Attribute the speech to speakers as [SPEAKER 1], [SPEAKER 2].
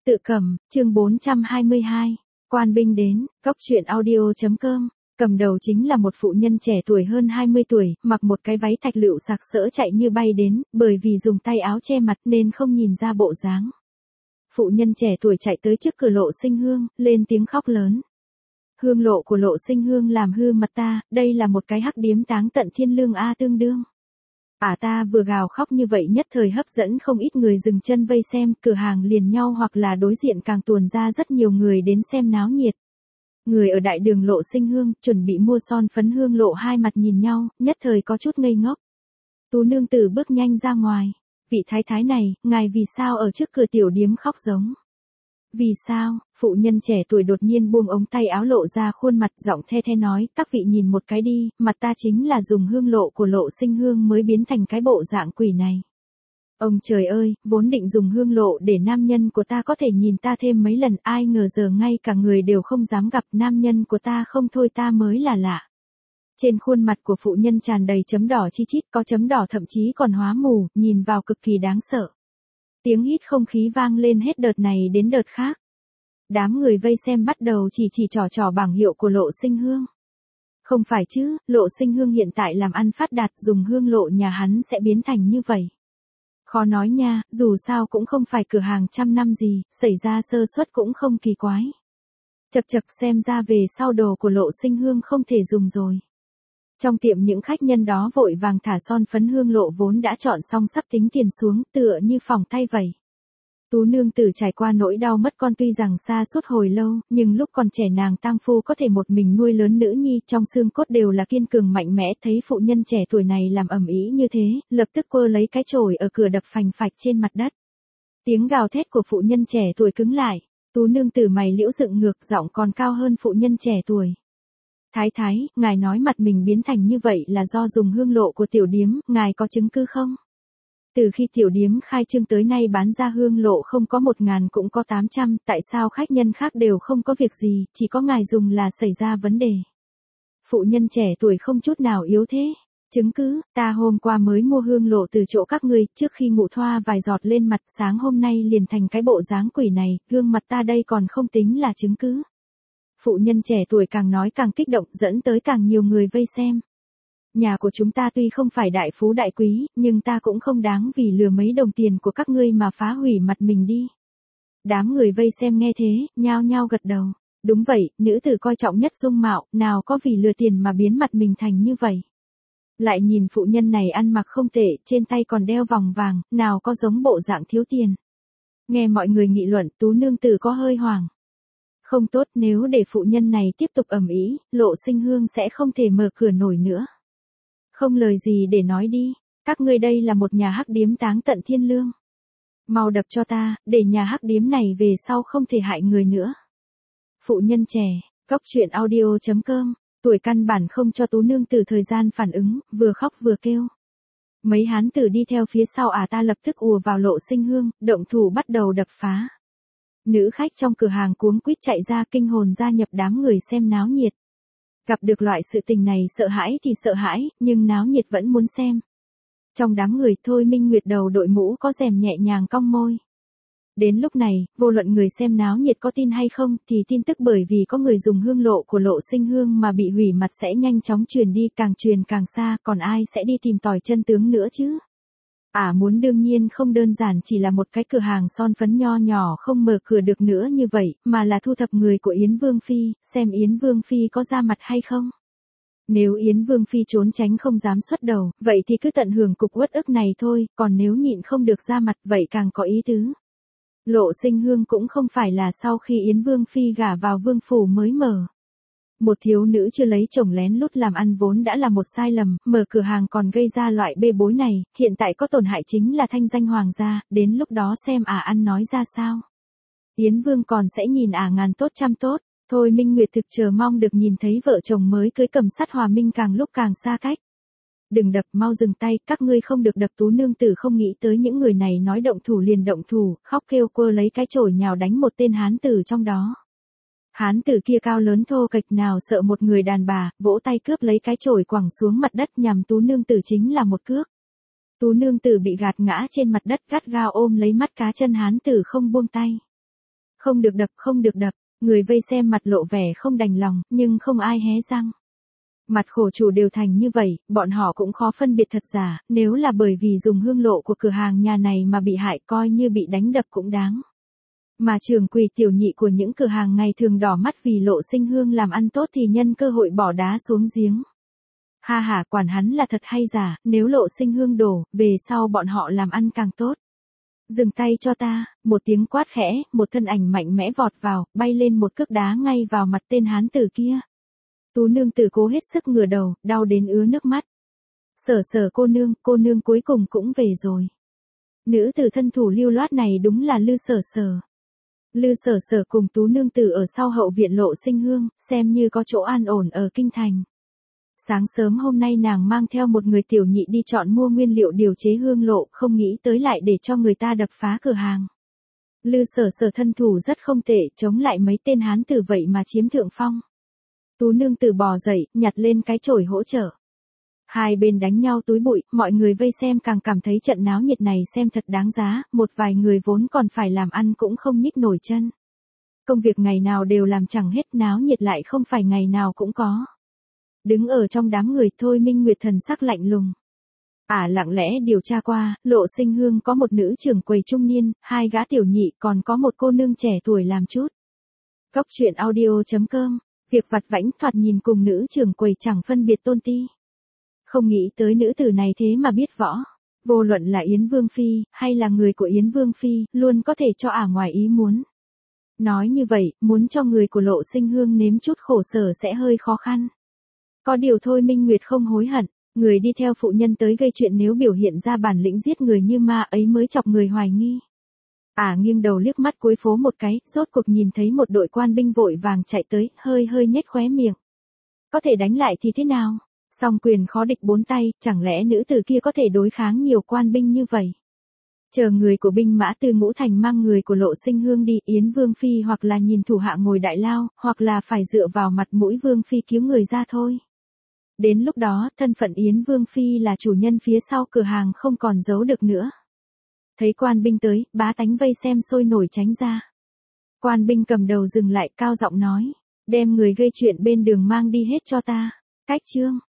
[SPEAKER 1] Tự cầm, chương 422. Quan binh đến, cóc truyện audio.com. Cầm đầu chính là một phụ nhân trẻ tuổi hơn 20 tuổi, mặc một cái váy thạch lựu sặc sỡ chạy như bay đến, bởi vì dùng tay áo che mặt nên không nhìn ra bộ dáng. Phụ nhân trẻ tuổi chạy tới trước cửa Lộ Sinh Hương, lên tiếng khóc lớn. Hương lộ của Lộ Sinh Hương làm hư mặt ta, đây là một cái hắc điếm táng tận thiên lương a tương đương. Ta vừa gào khóc như vậy nhất thời hấp dẫn không ít người dừng chân vây xem, cửa hàng liền nhau hoặc là đối diện càng tuồn ra rất nhiều người đến xem náo nhiệt. Người ở đại đường Lộ Sinh Hương, chuẩn bị mua son phấn hương lộ hai mặt nhìn nhau, nhất thời có chút ngây ngốc. Tú nương tử bước nhanh ra ngoài. Vị thái thái này, ngài vì sao ở trước cửa tiểu điếm khóc giống? Vì sao? Phụ nhân trẻ tuổi đột nhiên buông ống tay áo lộ ra khuôn mặt giọng the the nói, các vị nhìn một cái đi, mặt ta chính là dùng hương lộ của Lộ Sinh Hương mới biến thành cái bộ dạng quỷ này. Ông trời ơi, vốn định dùng hương lộ để nam nhân của ta có thể nhìn ta thêm mấy lần, ai ngờ giờ ngay cả người đều không dám gặp, nam nhân của ta không thôi ta mới là lạ. Trên khuôn mặt của phụ nhân tràn đầy chấm đỏ chi chít, có chấm đỏ thậm chí còn hóa mù, nhìn vào cực kỳ đáng sợ. Tiếng hít không khí vang lên hết đợt này đến đợt khác. Đám người vây xem bắt đầu chỉ trỏ bảng hiệu của Lộ Sinh Hương. Không phải chứ, Lộ Sinh Hương hiện tại làm ăn phát đạt, dùng hương lộ nhà hắn sẽ biến thành như vậy. Khó nói nha, dù sao cũng không phải cửa hàng trăm năm gì, xảy ra sơ suất cũng không kỳ quái. Chật xem ra về sau đồ của Lộ Sinh Hương không thể dùng rồi. Trong tiệm những khách nhân đó vội vàng thả son phấn hương lộ vốn đã chọn xong sắp tính tiền xuống tựa như phòng tay vậy. Tú nương tử trải qua nỗi đau mất con tuy rằng xa suốt hồi lâu, nhưng lúc còn trẻ nàng tang phu có thể một mình nuôi lớn nữ nhi trong xương cốt đều là kiên cường mạnh mẽ, thấy phụ nhân trẻ tuổi này làm ầm ĩ như thế, lập tức quơ lấy cái chổi ở cửa đập phành phạch trên mặt đất. Tiếng gào thét của phụ nhân trẻ tuổi cứng lại, tú nương tử mày liễu dựng ngược giọng còn cao hơn phụ nhân trẻ tuổi. Thái thái, ngài nói mặt mình biến thành như vậy là do dùng hương lộ của tiểu điếm, ngài có chứng cứ không? Từ khi tiểu điếm khai trương tới nay bán ra hương lộ không có 1.000 cũng có 800, tại sao khách nhân khác đều không có việc gì, chỉ có ngài dùng là xảy ra vấn đề. Phụ nhân trẻ tuổi không chút nào yếu thế. Chứng cứ, ta hôm qua mới mua hương lộ từ chỗ các ngươi, trước khi ngủ thoa vài giọt lên mặt, sáng hôm nay liền thành cái bộ dáng quỷ này, gương mặt ta đây còn không tính là chứng cứ. Phụ nhân trẻ tuổi càng nói càng kích động, dẫn tới càng nhiều người vây xem. Nhà của chúng ta tuy không phải đại phú đại quý, nhưng ta cũng không đáng vì lừa mấy đồng tiền của các ngươi mà phá hủy mặt mình đi. Đám người vây xem nghe thế, nhao nhao gật đầu. Đúng vậy, nữ tử coi trọng nhất dung mạo, nào có vì lừa tiền mà biến mặt mình thành như vậy. Lại nhìn phụ nhân này ăn mặc không tệ, trên tay còn đeo vòng vàng, nào có giống bộ dạng thiếu tiền. Nghe mọi người nghị luận, tú nương tử có hơi hoảng. Không tốt, nếu để phụ nhân này tiếp tục ầm ĩ, Lộ Sinh Hương sẽ không thể mở cửa nổi nữa. Không lời gì để nói đi, các ngươi đây là một nhà hắc điếm táng tận thiên lương. Mau đập cho ta, để nhà hắc điếm này về sau không thể hại người nữa. Phụ nhân trẻ, cóc truyện audio.com, tuổi căn bản không cho tú nương tử thời gian phản ứng, vừa khóc vừa kêu. Mấy hán tử đi theo phía sau ta lập tức ùa vào Lộ Sinh Hương, động thủ bắt đầu đập phá. Nữ khách trong cửa hàng cuống quýt chạy ra kinh hồn gia nhập đám người xem náo nhiệt. Gặp được loại sự tình này sợ hãi thì sợ hãi, nhưng náo nhiệt vẫn muốn xem. Trong đám người Thôi Minh Nguyệt đầu đội mũ có rèm nhẹ nhàng cong môi. Đến lúc này, vô luận người xem náo nhiệt có tin hay không thì tin tức bởi vì có người dùng hương lộ của Lộ Sinh Hương mà bị hủy mặt sẽ nhanh chóng truyền đi, càng truyền càng xa, còn ai sẽ đi tìm tòi chân tướng nữa chứ? Muốn đương nhiên không đơn giản chỉ là một cái cửa hàng son phấn nho nhỏ không mở cửa được nữa như vậy, mà là thu thập người của Yến Vương Phi, xem Yến Vương Phi có ra mặt hay không. Nếu Yến Vương Phi trốn tránh không dám xuất đầu, vậy thì cứ tận hưởng cục uất ức này thôi, còn nếu nhịn không được ra mặt vậy càng có ý tứ. Lộ Sinh Hương cũng không phải là sau khi Yến Vương Phi gả vào vương phủ mới mở. Một thiếu nữ chưa lấy chồng lén lút làm ăn vốn đã là một sai lầm, mở cửa hàng còn gây ra loại bê bối này, hiện tại có tổn hại chính là thanh danh hoàng gia, đến lúc đó xem ăn nói ra sao. Yến Vương còn sẽ nhìn ngàn tốt trăm tốt, Thôi Minh Nguyệt thực chờ mong được nhìn thấy vợ chồng mới cưới cầm sắt hòa minh càng lúc càng xa cách. Đừng đập, mau dừng tay, các ngươi không được đập. Tú nương tử không nghĩ tới những người này nói động thủ liền động thủ, khóc kêu quơ lấy cái chổi nhào đánh một tên hán tử trong đó. Hán tử kia cao lớn thô kệch nào sợ một người đàn bà, vỗ tay cướp lấy cái chổi quẳng xuống mặt đất nhằm tú nương tử chính là một cước. Tú nương tử bị gạt ngã trên mặt đất gắt gao ôm lấy mắt cá chân hán tử không buông tay. không được đập, người vây xem mặt lộ vẻ không đành lòng, nhưng không ai hé răng. Mặt khổ chủ đều thành như vậy, bọn họ cũng khó phân biệt thật giả, nếu là bởi vì dùng hương lộ của cửa hàng nhà này mà bị hại coi như bị đánh đập cũng đáng. Mà trưởng quầy tiểu nhị của những cửa hàng ngày thường đỏ mắt vì Lộ Sinh Hương làm ăn tốt thì nhân cơ hội bỏ đá xuống giếng. Ha ha, quản hắn là thật hay giả, nếu Lộ Sinh Hương đổ, về sau bọn họ làm ăn càng tốt. Dừng tay cho ta, một tiếng quát khẽ, một thân ảnh mạnh mẽ vọt vào, bay lên một cước đá ngay vào mặt tên hán tử kia. Tú nương tử cố hết sức ngửa đầu, đau đến ứa nước mắt. Sở cô nương cuối cùng cũng về rồi. Nữ tử thân thủ lưu loát này đúng là Lư Sở. Lư Sở cùng Tú nương tử ở sau hậu viện Lộ Sinh Hương, xem như có chỗ an ổn ở kinh thành. Sáng sớm hôm nay nàng mang theo một người tiểu nhị đi chọn mua nguyên liệu điều chế hương lộ, không nghĩ tới lại để cho người ta đập phá cửa hàng. Lư Sở thân thủ rất không tệ, chống lại mấy tên hán tử vậy mà chiếm thượng phong. Tú nương tử bò dậy, nhặt lên cái chổi hỗ trợ. Hai bên đánh nhau túi bụi, mọi người vây xem càng cảm thấy trận náo nhiệt này xem thật đáng giá, một vài người vốn còn phải làm ăn cũng không nhích nổi chân. Công việc ngày nào đều làm chẳng hết, náo nhiệt lại không phải ngày nào cũng có. Đứng ở trong đám người Thôi Minh Nguyệt thần sắc lạnh lùng. Lặng lẽ điều tra qua, Lộ Sinh Hương có một nữ trưởng quầy trung niên, 2 gã tiểu nhị, còn có một cô nương trẻ tuổi làm chút. Cốc truyện audio.com, việc vặt vãnh thoạt nhìn cùng nữ trưởng quầy chẳng phân biệt tôn ti. Không nghĩ tới nữ tử này thế mà biết võ. Vô luận là Yến Vương Phi, hay là người của Yến Vương Phi, luôn có thể cho ngoài ý muốn. Nói như vậy, muốn cho người của Lộ Sinh Hương nếm chút khổ sở sẽ hơi khó khăn. Có điều Thôi Minh Nguyệt không hối hận, người đi theo phụ nhân tới gây chuyện nếu biểu hiện ra bản lĩnh giết người như ma ấy mới chọc người hoài nghi. Nghiêng đầu liếc mắt cuối phố một cái, rốt cuộc nhìn thấy một đội quan binh vội vàng chạy tới, hơi nhếch khóe miệng. Có thể đánh lại thì thế nào? Song quyền khó địch 4 tay, chẳng lẽ nữ tử kia có thể đối kháng nhiều quan binh như vậy? Chờ người của binh mã từ Ngũ Thành mang người của Lộ Sinh Hương đi, Yến Vương Phi hoặc là nhìn thủ hạ ngồi đại lao, hoặc là phải dựa vào mặt mũi Vương Phi cứu người ra thôi. Đến lúc đó, thân phận Yến Vương Phi là chủ nhân phía sau cửa hàng không còn giấu được nữa. Thấy quan binh tới, bá tánh vây xem sôi nổi tránh ra. Quan binh cầm đầu dừng lại, cao giọng nói, đem người gây chuyện bên đường mang đi hết cho ta. Cách chương